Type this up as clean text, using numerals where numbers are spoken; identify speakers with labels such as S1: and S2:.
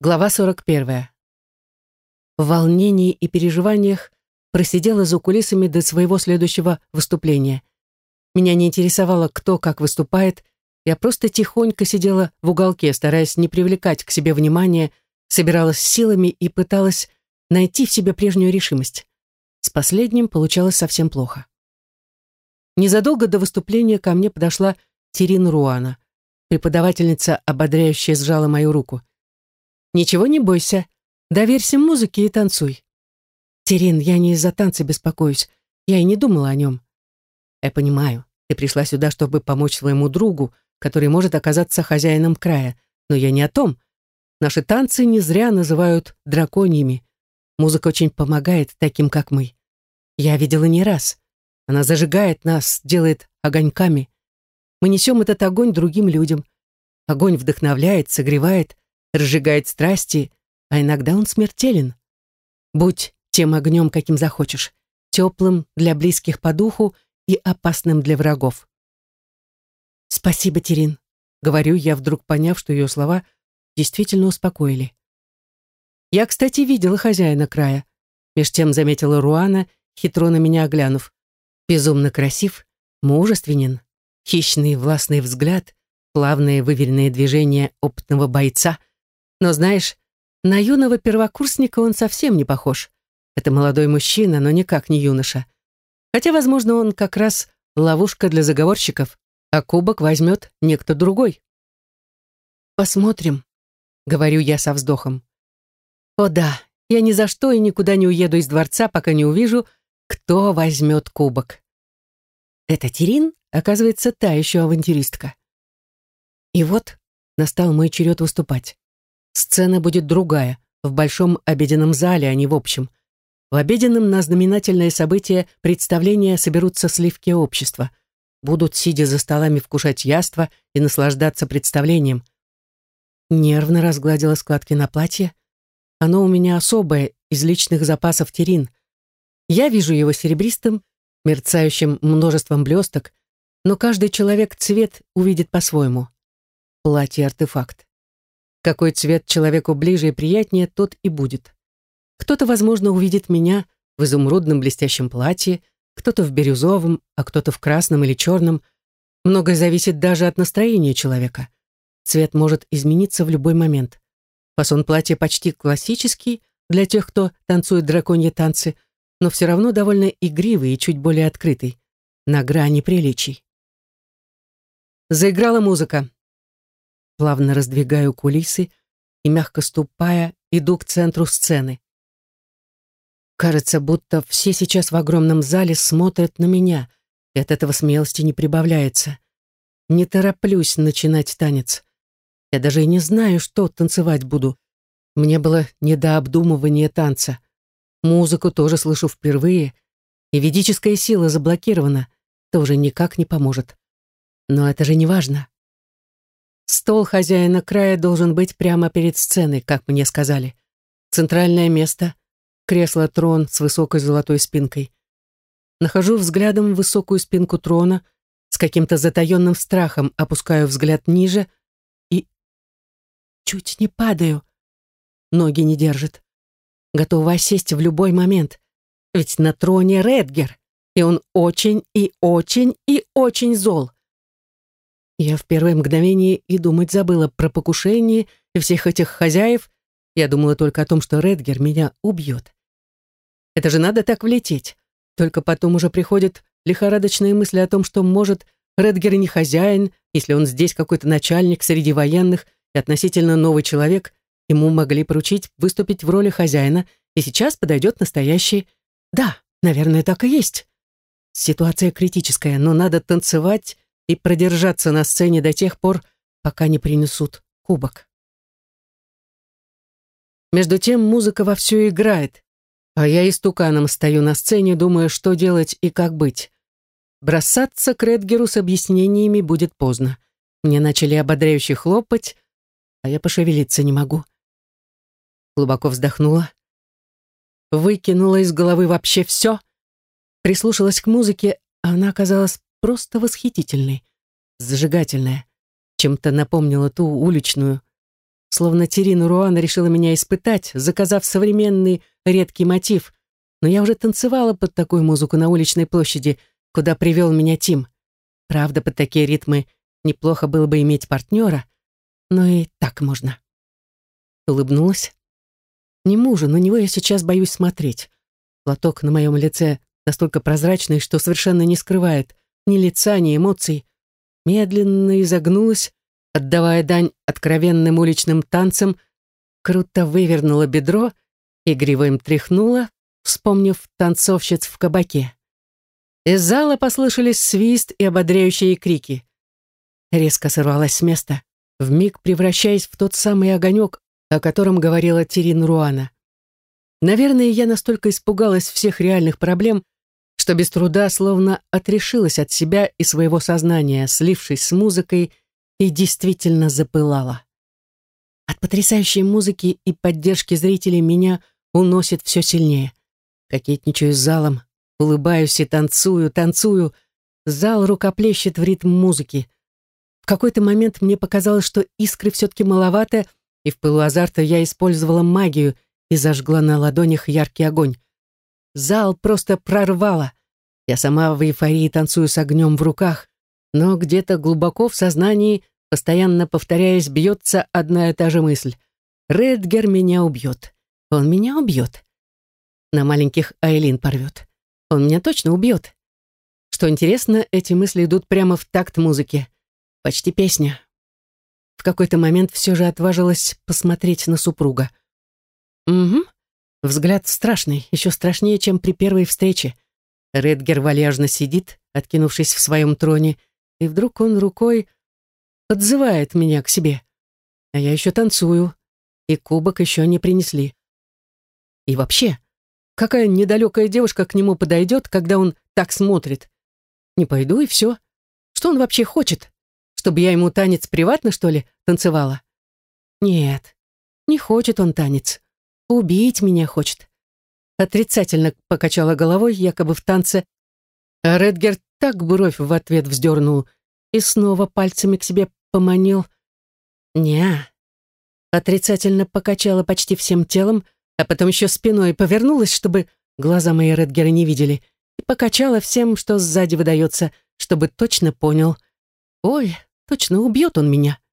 S1: Глава 41. В волнении и переживаниях просидела за кулисами до своего следующего выступления. Меня не интересовало, кто как выступает, я просто тихонько сидела в уголке, стараясь не привлекать к себе внимания, собиралась силами и пыталась найти в себе прежнюю решимость. С последним получалось совсем плохо. Незадолго до выступления ко мне подошла Терин Руана. Преподавательница ободряюще сжала мою руку. «Ничего не бойся, доверься музыке и танцуй». «Терин, я не из-за танца беспокоюсь, я и не думала о нем». «Я понимаю, ты пришла сюда, чтобы помочь своему другу, который может оказаться хозяином края, но я не о том. Наши танцы не зря называют драконьими. Музыка очень помогает таким, как мы. Я видела не раз. Она зажигает нас, делает огоньками. Мы несем этот огонь другим людям. Огонь вдохновляет, согревает, разжигает страсти, а иногда он смертелен. Будь тем огнем, каким захочешь, теплым для близких по духу и опасным для врагов». «Спасибо, Терин», — говорю я, вдруг поняв, что ее слова действительно успокоили. «Я, кстати, видела хозяина края», — меж тем заметила Руана, хитро на меня оглянув. «Безумно красив, мужественен, хищный властный взгляд, плавные выверенные движения опытного бойца. Но знаешь, на юного первокурсника он совсем не похож. Это молодой мужчина, но никак не юноша. Хотя, возможно, он как раз ловушка для заговорщиков, а кубок возьмет некто другой». «Посмотрим», — говорю я со вздохом. «О да, я ни за что и никуда не уеду из дворца, пока не увижу, кто возьмет кубок». Эта Терин, оказывается, та еще авантюристка. И вот настал мой черед выступать. Сцена будет другая, в большом обеденном зале, а не в общем. В обеденном на знаменательное событие представления соберутся сливки общества. Будут, сидя за столами, вкушать яства и наслаждаться представлением. Нервно разгладила складки на платье. Оно у меня особое, из личных запасов Терин. Я вижу его серебристым, мерцающим множеством блесток, но каждый человек цвет увидит по-своему. Платье-артефакт. Какой цвет человеку ближе и приятнее, тот и будет. Кто-то, возможно, увидит меня в изумрудном блестящем платье, кто-то в бирюзовом, а кто-то в красном или черном. Многое зависит даже от настроения человека. Цвет может измениться в любой момент. Фасон платья почти классический для тех, кто танцует драконьи танцы, но все равно довольно игривый и чуть более открытый, на грани приличий. Заиграла музыка. Плавно раздвигаю кулисы и, мягко ступая, иду к центру сцены. Кажется, будто все сейчас в огромном зале смотрят на меня, и от этого смелости не прибавляется. Не тороплюсь начинать танец. Я даже и не знаю, что танцевать буду. Мне было не до обдумывания танца. Музыку тоже слышу впервые, и ведическая сила заблокирована, тоже никак не поможет. Но это же не важно. Стол хозяина края должен быть прямо перед сценой, как мне сказали. Центральное место, кресло-трон с высокой золотой спинкой. Нахожу взглядом высокую спинку трона, с каким-то затаенным страхом опускаю взгляд ниже и чуть не падаю. Ноги не держат. Готова осесть в любой момент. Ведь на троне Редгер, и он очень и очень и очень зол. Я в первое мгновение и думать забыла про покушение и всех этих хозяев. Я думала только о том, что Редгер меня убьет. Это же надо так влететь. Только потом уже приходят лихорадочные мысли о том, что, может, Редгер не хозяин, если он здесь какой-то начальник среди военных и относительно новый человек, ему могли поручить выступить в роли хозяина, и сейчас подойдет настоящий. Да, наверное, так и есть. Ситуация критическая, но надо танцевать и продержаться на сцене до тех пор, пока не принесут кубок. Между тем музыка вовсю играет, а я истуканом стою на сцене, думая, что делать и как быть. Бросаться к Редгеру с объяснениями будет поздно. Мне начали ободряюще хлопать, а я пошевелиться не могу. Глубоко вздохнула, выкинула из головы вообще все, прислушалась к музыке, а она оказалась просто восхитительной, зажигательная, чем-то напомнила ту уличную. словно Терина Руана решила меня испытать, заказав современный редкий мотив, но я уже танцевала под такую музыку на уличной площади, куда привел меня Тим. Правда, под такие ритмы неплохо было бы иметь партнера, но и так можно. Улыбнулась. Не мужа, на него я сейчас боюсь смотреть. Платок на моем лице настолько прозрачный, что совершенно не скрывает ни лица, ни эмоций. Медленно изогнулась, отдавая дань откровенным уличным танцам, круто вывернула бедро, игриво им тряхнула, вспомнив танцовщиц в кабаке. Из зала послышались свист и ободряющие крики. Резко сорвалась с места, вмиг превращаясь в тот самый огонек, о котором говорила Терина Руана. Наверное, я настолько испугалась всех реальных проблем, что без труда словно отрешилась от себя и своего сознания, слившись с музыкой, и действительно запылала. От потрясающей музыки и поддержки зрителей меня уносит все сильнее. Кокетничаю с залом, улыбаюсь и танцую, танцую. Зал рукоплещет в ритм музыки. В какой-то момент мне показалось, что искры все-таки маловато, и в пылу азарта я использовала магию и зажгла на ладонях яркий огонь. Зал просто прорвало. Я сама в эйфории танцую с огнем в руках, но где-то глубоко в сознании, постоянно повторяясь, бьется одна и та же мысль. Редгер меня убьет. Он меня убьет. На маленьких Айлин порвет. Он меня точно убьет. Что интересно, эти мысли идут прямо в такт музыки. Почти песня. В какой-то момент все же отважилась посмотреть на супруга. Угу. Взгляд страшный, еще страшнее, чем при первой встрече. Редгер вальяжно сидит, откинувшись в своем троне, и вдруг он рукой подзывает меня к себе. А я еще танцую, и кубок еще не принесли. И вообще, какая недалекая девушка к нему подойдет, когда он так смотрит? Не пойду, и все. Что он вообще хочет? Чтобы я ему танец приватно, что ли, танцевала? Нет, не хочет он танец. Убить меня хочет. Отрицательно покачала головой, якобы в танце, а Редгер так бровь в ответ вздернул и снова пальцами к себе поманил. Неа. Отрицательно покачала почти всем телом, а потом еще спиной повернулась, чтобы глаза мои Редгера не видели, и покачала всем, что сзади выдается, чтобы точно понял. Ой, точно убьет он меня.